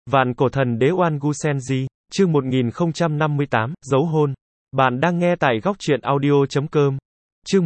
Vạn cổ thần đế Oan Gu Senji, chương 1058, dấu hôn. Bạn đang nghe tại góc truyện audio.com. Chương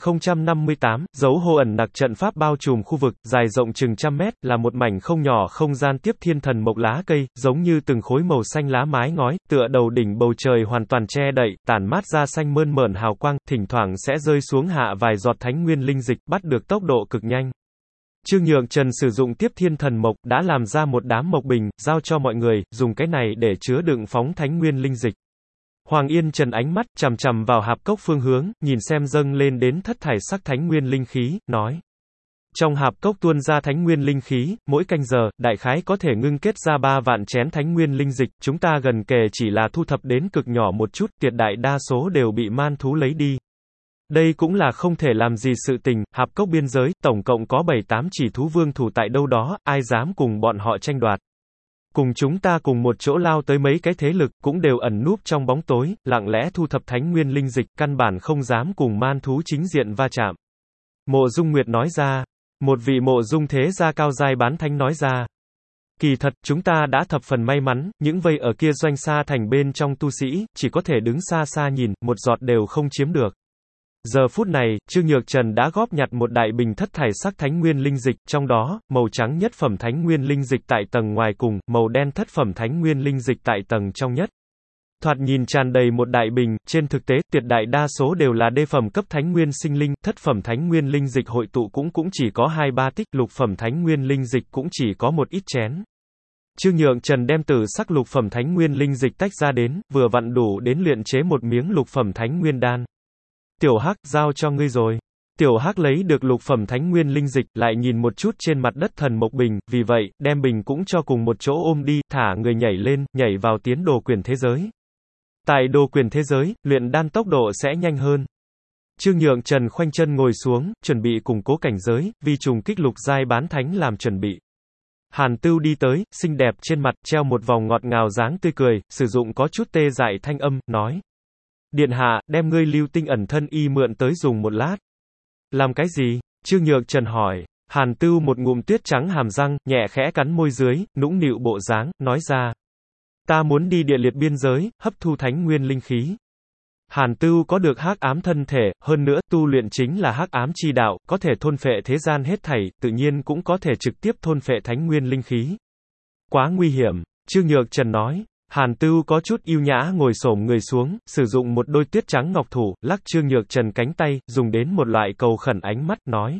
1058, dấu hô ẩn nặc trận pháp bao trùm khu vực, dài rộng chừng trăm mét, là một mảnh không nhỏ không gian tiếp thiên thần mộc lá cây, giống như từng khối màu xanh lá mái ngói, tựa đầu đỉnh bầu trời hoàn toàn che đậy, tản mát ra xanh mơn mởn hào quang, thỉnh thoảng sẽ rơi xuống hạ vài giọt thánh nguyên linh dịch, bắt được tốc độ cực nhanh. Trương Nhượng Trần sử dụng tiếp thiên thần mộc, đã làm ra một đám mộc bình, giao cho mọi người, dùng cái này để chứa đựng phóng thánh nguyên linh dịch. Hoàng Yên Trần ánh mắt chằm chằm vào hạp cốc phương hướng, nhìn xem dâng lên đến thất thải sắc thánh nguyên linh khí, nói. Trong hạp cốc tuôn ra thánh nguyên linh khí, mỗi canh giờ, đại khái có thể ngưng kết ra 3 vạn chén thánh nguyên linh dịch, chúng ta gần kề chỉ là thu thập đến cực nhỏ một chút, tuyệt đại đa số đều bị man thú lấy đi. Đây cũng là không thể làm gì sự tình, hạp cốc biên giới, tổng cộng có 7-8 chỉ thú vương thủ tại đâu đó, ai dám cùng bọn họ tranh đoạt. Cùng chúng ta cùng một chỗ lao tới mấy cái thế lực, cũng đều ẩn núp trong bóng tối, lặng lẽ thu thập thánh nguyên linh dịch, căn bản không dám cùng man thú chính diện va chạm. Mộ Dung Nguyệt nói ra. Một vị Mộ Dung thế gia cao giai bán thánh nói ra. Kỳ thật, chúng ta đã thập phần may mắn, những vây ở kia doanh xa thành bên trong tu sĩ, chỉ có thể đứng xa xa nhìn, một giọt đều không chiếm được. Giờ phút này, Trương Nhược Trần đã góp nhặt một đại bình thất thải sắc thánh nguyên linh dịch, trong đó, màu trắng nhất phẩm thánh nguyên linh dịch tại tầng ngoài cùng, màu đen thất phẩm thánh nguyên linh dịch tại tầng trong nhất. Thoạt nhìn tràn đầy một đại bình, trên thực tế, tuyệt đại đa số đều là đê phẩm cấp thánh nguyên sinh linh, thất phẩm thánh nguyên linh dịch hội tụ cũng chỉ có 2-3 tích, lục phẩm thánh nguyên linh dịch cũng chỉ có một ít chén. Trương Nhượng Trần đem tử sắc lục phẩm thánh nguyên linh dịch tách ra đến, vừa vặn đủ đến luyện chế một miếng lục phẩm thánh nguyên đan. Tiểu Hắc, giao cho ngươi rồi. Tiểu Hắc lấy được lục phẩm thánh nguyên linh dịch, lại nhìn một chút trên mặt đất thần mộc bình, vì vậy, đem bình cũng cho cùng một chỗ ôm đi, thả người nhảy lên, nhảy vào tiến đồ quyền thế giới. Tại đồ quyền thế giới, luyện đan tốc độ sẽ nhanh hơn. Trương Nhượng Trần khoanh chân ngồi xuống, chuẩn bị củng cố cảnh giới, vì trùng kích lục giai bán thánh làm chuẩn bị. Hàn Tưu đi tới, xinh đẹp trên mặt, treo một vòng ngọt ngào dáng tươi cười, sử dụng có chút tê dại thanh âm, nói. Điện hạ, đem ngươi lưu tinh ẩn thân y mượn tới dùng một lát. Làm cái gì? Trương Nhượng Trần hỏi. Hàn Tưu một ngụm tuyết trắng hàm răng, nhẹ khẽ cắn môi dưới, nũng nịu bộ dáng, nói ra. Ta muốn đi địa liệt biên giới, hấp thu thánh nguyên linh khí. Hàn Tưu có được hắc ám thân thể, hơn nữa, tu luyện chính là hắc ám chi đạo, có thể thôn phệ thế gian hết thảy, tự nhiên cũng có thể trực tiếp thôn phệ thánh nguyên linh khí. Quá nguy hiểm, Trương Nhượng Trần nói. Hàn Tưu có chút yêu nhã ngồi xổm người xuống, sử dụng một đôi tuyết trắng ngọc thủ, lắc Trương Nhược Trần cánh tay, dùng đến một loại cầu khẩn ánh mắt, nói.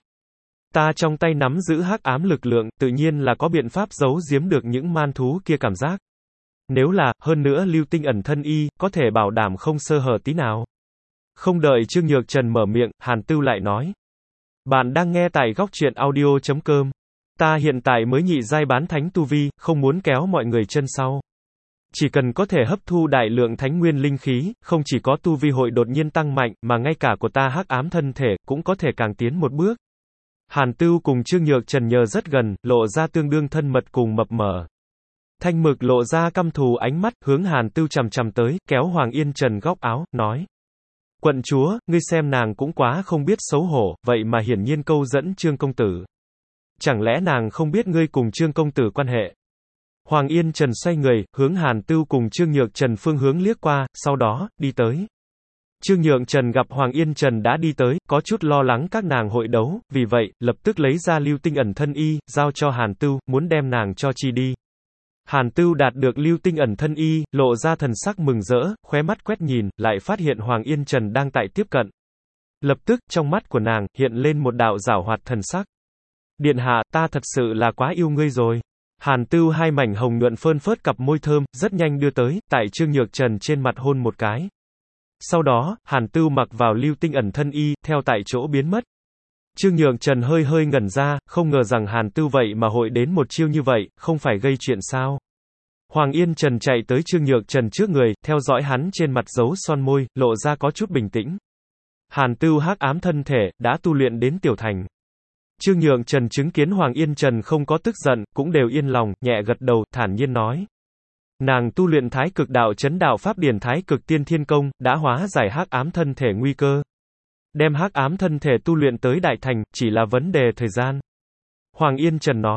Ta trong tay nắm giữ hắc ám lực lượng, tự nhiên là có biện pháp giấu giếm được những man thú kia cảm giác. Nếu là, hơn nữa lưu tinh ẩn thân y, có thể bảo đảm không sơ hở tí nào. Không đợi Trương Nhược Trần mở miệng, Hàn Tưu lại nói. Bạn đang nghe tại góc truyện audio.com. Ta hiện tại mới nhị giai bán thánh tu vi, không muốn kéo mọi người chân sau. Chỉ cần có thể hấp thu đại lượng thánh nguyên linh khí, không chỉ có tu vi hội đột nhiên tăng mạnh, mà ngay cả của ta hắc ám thân thể, cũng có thể càng tiến một bước. Hàn Tưu cùng Trương Nhược Trần nhờ rất gần, lộ ra tương đương thân mật cùng mập mờ. Thanh Mực lộ ra căm thù ánh mắt, hướng Hàn Tưu chằm chằm tới, kéo Hoàng Yên Trần góc áo, nói. Quận chúa, ngươi xem nàng cũng quá không biết xấu hổ, vậy mà hiển nhiên câu dẫn Trương công tử. Chẳng lẽ nàng không biết ngươi cùng Trương công tử quan hệ? Hoàng Yên Trần xoay người, hướng Hàn Tưu cùng Trương Nhược Trần phương hướng liếc qua, sau đó, đi tới. Trương Nhượng Trần gặp Hoàng Yên Trần đã đi tới, có chút lo lắng các nàng hội đấu, vì vậy, lập tức lấy ra lưu tinh ẩn thân y, giao cho Hàn Tưu, muốn đem nàng cho chi đi. Hàn Tưu đạt được lưu tinh ẩn thân y, lộ ra thần sắc mừng rỡ, khóe mắt quét nhìn, lại phát hiện Hoàng Yên Trần đang tại tiếp cận. Lập tức, trong mắt của nàng, hiện lên một đạo giảo hoạt thần sắc. Điện hạ, ta thật sự là quá yêu ngươi rồi. Hàn Tưu hai mảnh hồng nhuận phơn phớt cặp môi thơm, rất nhanh đưa tới, tại Trương Nhược Trần trên mặt hôn một cái. Sau đó, Hàn Tưu mặc vào lưu tinh ẩn thân y, theo tại chỗ biến mất. Trương Nhược Trần hơi hơi ngẩn ra, không ngờ rằng Hàn Tưu vậy mà hội đến một chiêu như vậy, không phải gây chuyện sao. Hoàng Yên Trần chạy tới Trương Nhược Trần trước người, theo dõi hắn trên mặt dấu son môi, lộ ra có chút bình tĩnh. Hàn Tưu hắc ám thân thể, đã tu luyện đến tiểu thành. Trương Nhượng Trần chứng kiến Hoàng Yên Trần không có tức giận, cũng đều yên lòng, nhẹ gật đầu, thản nhiên nói. Nàng tu luyện thái cực đạo chấn đạo pháp điển thái cực tiên thiên công, đã hóa giải hắc ám thân thể nguy cơ. Đem hắc ám thân thể tu luyện tới đại thành, chỉ là vấn đề thời gian. Hoàng Yên Trần nói.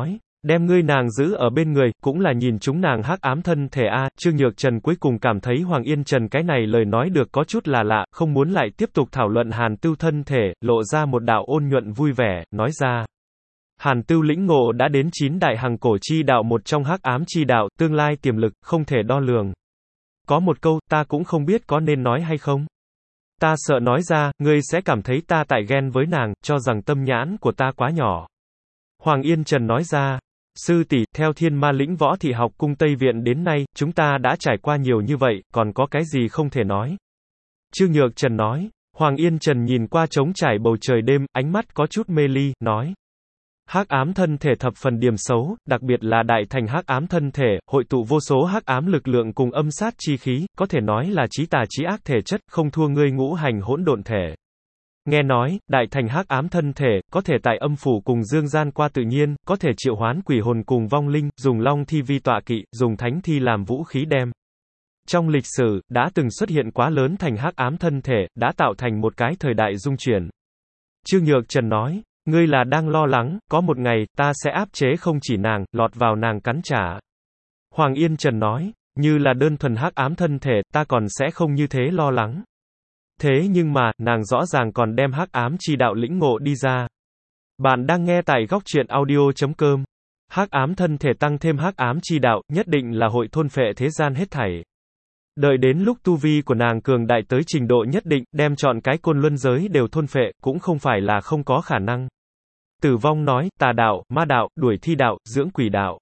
Đem ngươi nàng giữ ở bên người, cũng là nhìn chúng nàng hắc ám thân thể a. Trương Nhược Trần cuối cùng cảm thấy Hoàng Yên Trần cái này lời nói được có chút là lạ, không muốn lại tiếp tục thảo luận Hàn Tưu thân thể, lộ ra một đạo ôn nhuận vui vẻ, nói ra. Hàn Tưu lĩnh ngộ đã đến 9 đại hằng cổ chi đạo, một trong hắc ám chi đạo, tương lai tiềm lực, không thể đo lường. Có một câu, ta cũng không biết có nên nói hay không. Ta sợ nói ra, ngươi sẽ cảm thấy ta tại ghen với nàng, cho rằng tâm nhãn của ta quá nhỏ. Hoàng Yên Trần nói ra. Sư tỷ, theo Thiên Ma Lĩnh Võ Thị Học Cung Tây Viện đến nay, chúng ta đã trải qua nhiều như vậy, còn có cái gì không thể nói? Trương Nhược Trần nói. Hoàng Yên Trần nhìn qua trống trải bầu trời đêm, ánh mắt có chút mê ly, nói. Hắc ám thân thể thập phần điểm xấu, đặc biệt là đại thành hắc ám thân thể, hội tụ vô số hắc ám lực lượng cùng âm sát chi khí, có thể nói là chí tà chí ác thể chất, không thua ngươi ngũ hành hỗn độn thể. Nghe nói, đại thành hắc ám thân thể, có thể tại âm phủ cùng dương gian qua tự nhiên, có thể triệu hoán quỷ hồn cùng vong linh, dùng long thi vi tọa kỵ, dùng thánh thi làm vũ khí đem. Trong lịch sử, đã từng xuất hiện quá lớn thành hắc ám thân thể, đã tạo thành một cái thời đại dung chuyển. Trương Nhược Trần nói, ngươi là đang lo lắng, có một ngày, ta sẽ áp chế không chỉ nàng, lọt vào nàng cắn trả. Hoàng Yên Trần nói, như là đơn thuần hắc ám thân thể, ta còn sẽ không như thế lo lắng. Thế nhưng mà, nàng rõ ràng còn đem hắc ám chi đạo lĩnh ngộ đi ra. Bạn đang nghe tại góc truyện audio.com. Hắc ám thân thể tăng thêm hắc ám chi đạo, nhất định là hội thôn phệ thế gian hết thảy. Đợi đến lúc tu vi của nàng cường đại tới trình độ nhất định, đem chọn cái côn luân giới đều thôn phệ, cũng không phải là không có khả năng. Tử Vong nói, tà đạo, ma đạo, đuổi thi đạo, dưỡng quỷ đạo.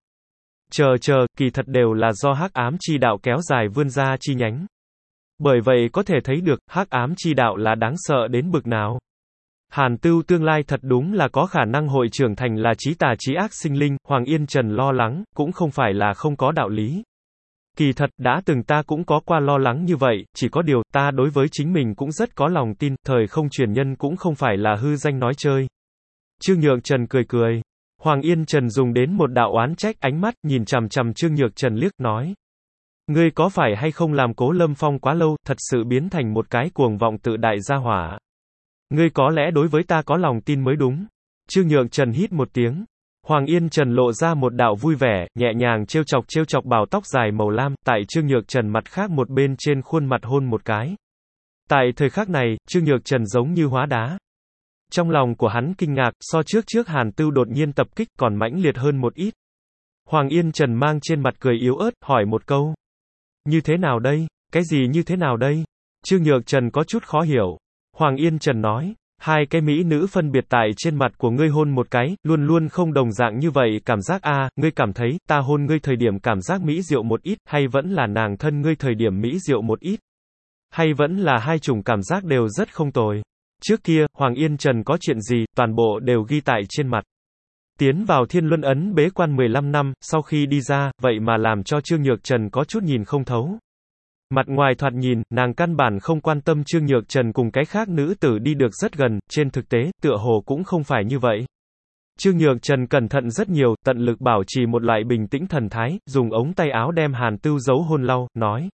Kỳ thật đều là do hắc ám chi đạo kéo dài vươn ra chi nhánh. Bởi vậy có thể thấy được, hắc ám chi đạo là đáng sợ đến bực nào. Hàn Tưu tương lai thật đúng là có khả năng hội trưởng thành là chí tà chí ác sinh linh, Hoàng Yên Trần lo lắng, cũng không phải là không có đạo lý. Kỳ thật, đã từng ta cũng có qua lo lắng như vậy, chỉ có điều, ta đối với chính mình cũng rất có lòng tin, thời không truyền nhân cũng không phải là hư danh nói chơi. Trương Nhược Trần cười cười. Hoàng Yên Trần dùng đến một đạo oán trách ánh mắt, nhìn chằm chằm Trương Nhược Trần liếc, nói. Ngươi có phải hay không làm Cố Lâm Phong quá lâu, thật sự biến thành một cái cuồng vọng tự đại gia hỏa. Ngươi có lẽ đối với ta có lòng tin mới đúng. Trương Nhược Trần hít một tiếng. Hoàng Yên Trần lộ ra một đạo vui vẻ, nhẹ nhàng trêu chọc bào tóc dài màu lam, tại Trương Nhược Trần mặt khác một bên trên khuôn mặt hôn một cái. Tại thời khắc này, Trương Nhược Trần giống như hóa đá. Trong lòng của hắn kinh ngạc, so trước Hàn Tưu đột nhiên tập kích còn mãnh liệt hơn một ít. Hoàng Yên Trần mang trên mặt cười yếu ớt, hỏi một câu. Như thế nào đây? Cái gì như thế nào đây? Trương Nhược Trần có chút khó hiểu. Hoàng Yên Trần nói, hai cái mỹ nữ phân biệt tại trên mặt của ngươi hôn một cái, luôn luôn không đồng dạng như vậy, cảm giác a, ngươi cảm thấy, ta hôn ngươi thời điểm cảm giác mỹ diệu một ít, hay vẫn là nàng thân ngươi thời điểm mỹ diệu một ít? Hay vẫn là hai chủng cảm giác đều rất không tồi? Trước kia, Hoàng Yên Trần có chuyện gì, toàn bộ đều ghi tại trên mặt. Tiến vào Thiên Luân Ấn bế quan 15 năm, sau khi đi ra, vậy mà làm cho Trương Nhược Trần có chút nhìn không thấu. Mặt ngoài thoạt nhìn, nàng căn bản không quan tâm Trương Nhược Trần cùng cái khác nữ tử đi được rất gần, trên thực tế, tựa hồ cũng không phải như vậy. Trương Nhược Trần cẩn thận rất nhiều, tận lực bảo trì một loại bình tĩnh thần thái, dùng ống tay áo đem Hàn Tưu giấu hôn lau, nói.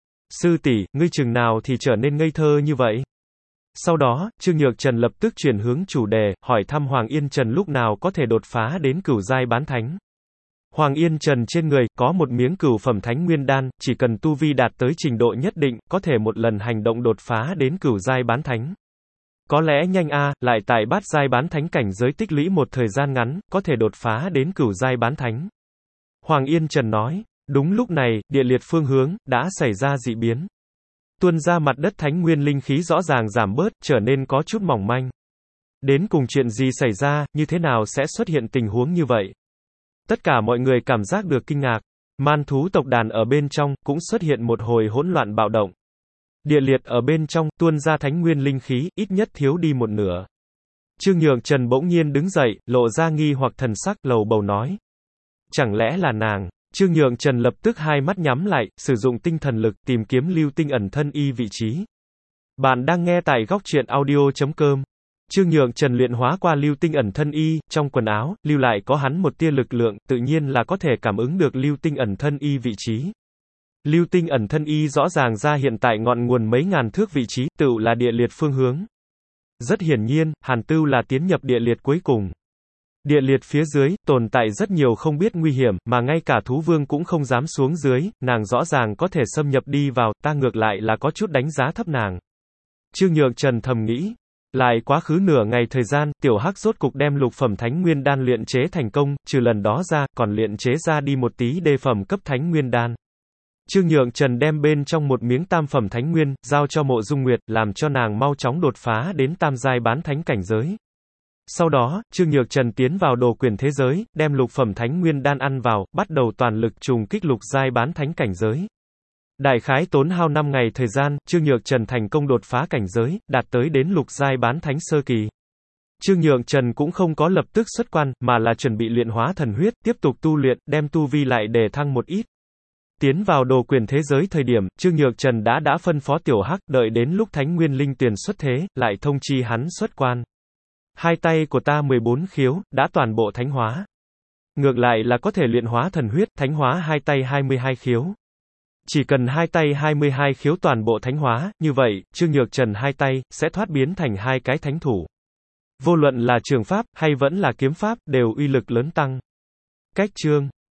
Sư tỷ, ngươi chừng nào thì trở nên ngây thơ như vậy? Sau đó, Trương Nhược Trần lập tức chuyển hướng chủ đề, hỏi thăm Hoàng Yên Trần lúc nào có thể đột phá đến cửu giai bán thánh. Hoàng Yên Trần trên người, có một miếng cửu phẩm thánh nguyên đan, chỉ cần tu vi đạt tới trình độ nhất định, có thể một lần hành động đột phá đến cửu giai bán thánh. Có lẽ nhanh lại tại bát giai bán thánh cảnh giới tích lũy một thời gian ngắn, có thể đột phá đến cửu giai bán thánh. Hoàng Yên Trần nói, đúng lúc này, địa liệt phương hướng, đã xảy ra dị biến. Tuôn ra mặt đất thánh nguyên linh khí rõ ràng giảm bớt, trở nên có chút mỏng manh. Đến cùng chuyện gì xảy ra, như thế nào sẽ xuất hiện tình huống như vậy? Tất cả mọi người cảm giác được kinh ngạc. Man thú tộc đàn ở bên trong, cũng xuất hiện một hồi hỗn loạn bạo động. Địa liệt ở bên trong, tuôn ra thánh nguyên linh khí, ít nhất thiếu đi một nửa. Trương Nhược Trần bỗng nhiên đứng dậy, lộ ra nghi hoặc thần sắc, lầu bầu nói. Chẳng lẽ là nàng? Trương Nhược Trần lập tức hai mắt nhắm lại, sử dụng tinh thần lực, tìm kiếm lưu tinh ẩn thân y vị trí. Bạn đang nghe tại góc truyện audio.com. Trương Nhược Trần luyện hóa qua lưu tinh ẩn thân y, trong quần áo, lưu lại có hắn một tia lực lượng, tự nhiên là có thể cảm ứng được lưu tinh ẩn thân y vị trí. Lưu tinh ẩn thân y rõ ràng ra hiện tại ngọn nguồn mấy ngàn thước vị trí, tựu là địa liệt phương hướng. Rất hiển nhiên, Hàn Tưu là tiến nhập địa liệt cuối cùng. Địa liệt phía dưới, tồn tại rất nhiều không biết nguy hiểm, mà ngay cả thú vương cũng không dám xuống dưới, nàng rõ ràng có thể xâm nhập đi vào, ta ngược lại là có chút đánh giá thấp nàng. Trương Nhược Trần thầm nghĩ. Lại quá khứ nửa ngày thời gian, tiểu hắc rốt cục đem lục phẩm thánh nguyên đan luyện chế thành công, trừ lần đó ra, còn luyện chế ra đi một tí đề phẩm cấp thánh nguyên đan. Trương Nhược Trần đem bên trong một miếng tam phẩm thánh nguyên, giao cho Mộ Dung Nguyệt, làm cho nàng mau chóng đột phá đến tam giai bán thánh cảnh giới. Sau đó, Trương Nhược Trần tiến vào đồ quyền thế giới, đem lục phẩm thánh nguyên đan ăn vào, bắt đầu toàn lực trùng kích lục giai bán thánh cảnh giới. Đại khái tốn hao 5 ngày thời gian, Trương Nhược Trần thành công đột phá cảnh giới, đạt tới đến lục giai bán thánh sơ kỳ. Trương Nhược Trần cũng không có lập tức xuất quan, mà là chuẩn bị luyện hóa thần huyết, tiếp tục tu luyện, đem tu vi lại để thăng một ít. Tiến vào đồ quyền thế giới thời điểm, Trương Nhược Trần đã phân phó tiểu hắc, đợi đến lúc thánh nguyên linh tuyền xuất thế, lại thông chi hắn xuất quan. Hai tay của ta 14 khiếu, đã toàn bộ thánh hóa. Ngược lại là có thể luyện hóa thần huyết, thánh hóa hai tay 22 khiếu. Chỉ cần hai tay 22 khiếu toàn bộ thánh hóa, như vậy, Trương Nhược Trần hai tay, sẽ thoát biến thành hai cái thánh thủ. Vô luận là trường pháp, hay vẫn là kiếm pháp, đều uy lực lớn tăng. Cách chương